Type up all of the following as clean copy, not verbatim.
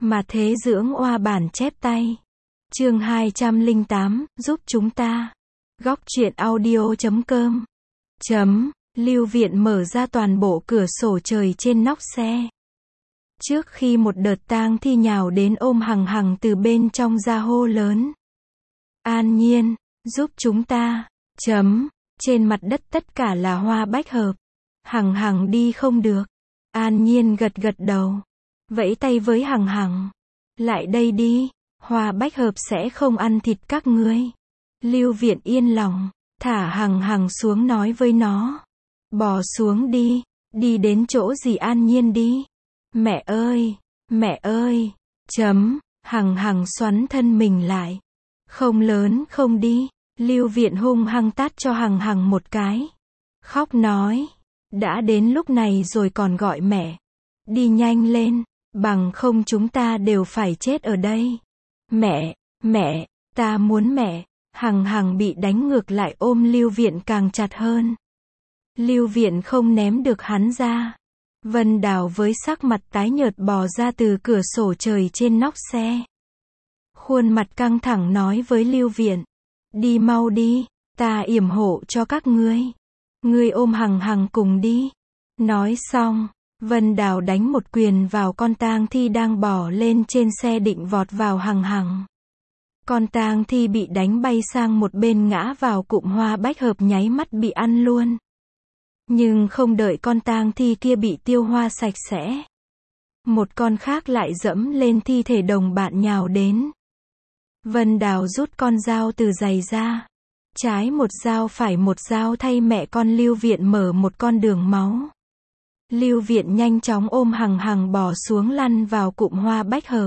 Mà thế dưỡng oa bản chép tay. Chương 208, giúp chúng ta. Góc truyện audio.com. Lưu Viện mở ra toàn bộ cửa sổ trời trên nóc xe. Trước khi một đợt tang thi nhào đến ôm Hằng Hằng từ bên trong ra hô lớn. An Nhiên, giúp chúng ta. Trên mặt đất tất cả là hoa bách hợp. Hằng Hằng đi không được. An Nhiên gật gật đầu. Vẫy tay với Hằng Hằng. Lại đây đi, hoa bách hợp sẽ không ăn thịt các ngươi. Lưu Viện yên lòng, thả Hằng Hằng xuống nói với nó. Bò xuống đi, đi đến chỗ dì An Nhiên đi. Mẹ ơi. Hằng Hằng xoắn thân mình lại. Không lớn không đi. Lưu Viện hung hăng tát cho Hằng Hằng một cái. Khóc nói. Đã đến lúc này rồi còn gọi mẹ. Đi nhanh lên, bằng không chúng ta đều phải chết ở đây. Mẹ, ta muốn mẹ. Hằng Hằng bị đánh ngược lại ôm Lưu Viện càng chặt hơn. Lưu Viện không ném được hắn ra. Vân Đào với sắc mặt tái nhợt bò ra từ cửa sổ trời trên nóc xe. Khuôn mặt căng thẳng nói với Lưu Viện. Đi mau đi, ta yểm hộ cho các ngươi. Ngươi ôm Hằng Hằng cùng đi. Nói xong, Vân Đào đánh một quyền vào con tang thi đang bò lên trên xe định vọt vào Hằng Hằng. Con tang thi bị đánh bay sang một bên ngã vào cụm hoa bách hợp nháy mắt bị ăn luôn. Nhưng không đợi con tang thi kia bị tiêu hóa sạch sẽ. Một con khác lại dẫm lên thi thể đồng bạn nhào đến. Vân Đào rút con dao từ giày ra. Trái một dao phải một dao thay mẹ con Lưu Viện mở một con đường máu. Lưu Viện nhanh chóng ôm Hằng Hằng bò xuống lăn vào cụm hoa bách hợp.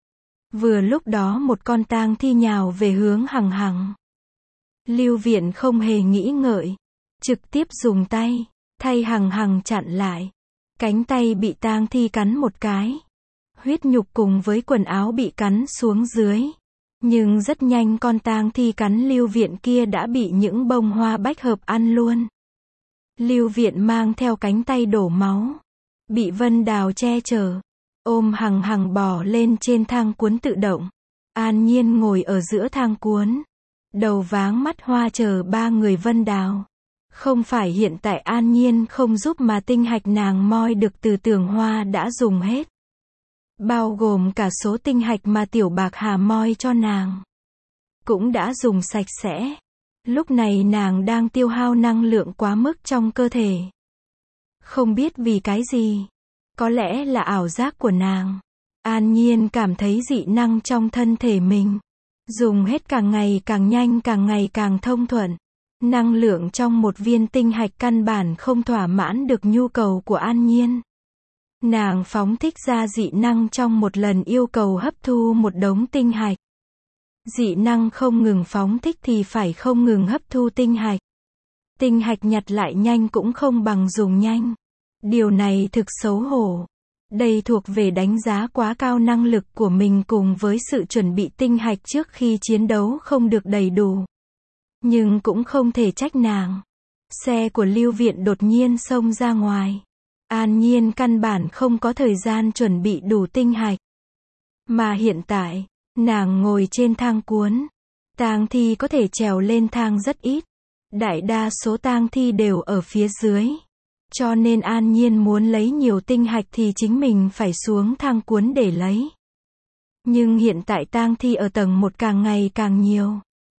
Vừa lúc đó một con tang thi nhào về hướng Hằng Hằng. Lưu Viện không hề nghĩ ngợi. Trực tiếp dùng tay, thay Hằng Hằng chặn lại. Cánh tay bị tang thi cắn một cái. Huyết nhục cùng với quần áo bị cắn xuống dưới. Nhưng rất nhanh con tang thi cắn Lưu Viện kia đã bị những bông hoa bách hợp ăn luôn. Lưu Viện mang theo cánh tay đổ máu. Bị Vân Đào che chở. Ôm Hằng Hằng bò lên trên thang cuốn tự động. An Nhiên ngồi ở giữa thang cuốn. Đầu váng mắt hoa chờ ba người Vân Đào. Không phải hiện tại An Nhiên không giúp mà tinh hạch nàng moi được từ Tường Hoa đã dùng hết. Bao gồm cả số tinh hạch mà Tiểu Bạc Hà moi cho nàng. Cũng đã dùng sạch sẽ. Lúc này nàng đang tiêu hao năng lượng quá mức trong cơ thể. Không biết vì cái gì. Có lẽ là ảo giác của nàng. An Nhiên cảm thấy dị năng trong thân thể mình. Dùng hết càng ngày càng nhanh càng ngày càng thông thuận. Năng lượng trong một viên tinh hạch căn bản không thỏa mãn được nhu cầu của An Nhiên. Nàng phóng thích ra dị năng trong một lần yêu cầu hấp thu một đống tinh hạch. Dị năng không ngừng phóng thích thì phải không ngừng hấp thu tinh hạch. Tinh hạch nhặt lại nhanh cũng không bằng dùng nhanh. Điều này thực xấu hổ. Đây thuộc về đánh giá quá cao năng lực của mình cùng với sự chuẩn bị tinh hạch trước khi chiến đấu không được đầy đủ. Nhưng cũng không thể trách nàng. Xe của Lưu Viện đột nhiên xông ra ngoài. An Nhiên căn bản không có thời gian chuẩn bị đủ tinh hạch. Mà hiện tại, nàng ngồi trên thang cuốn. Tang thi có thể trèo lên thang rất ít. Đại đa số tang thi đều ở phía dưới. Cho nên An Nhiên muốn lấy nhiều tinh hạch thì chính mình phải xuống thang cuốn để lấy. Nhưng hiện tại tang thi ở tầng 1 càng ngày càng nhiều.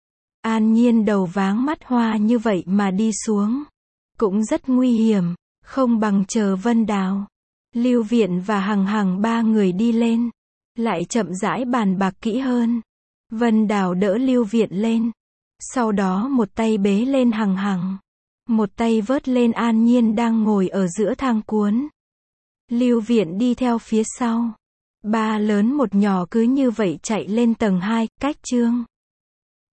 An Nhiên đầu váng mắt hoa như vậy mà đi xuống. Cũng rất nguy hiểm. Không bằng chờ Vân Đào, Lưu Viện và Hằng Hằng ba người đi lên. Lại chậm rãi bàn bạc kỹ hơn. Vân Đào đỡ Lưu Viện lên. Sau đó một tay bế lên Hằng Hằng. Một tay vớt lên An Nhiên đang ngồi ở giữa thang cuốn. Lưu Viện đi theo phía sau. Ba lớn một nhỏ cứ như vậy chạy lên tầng 2, cách Trương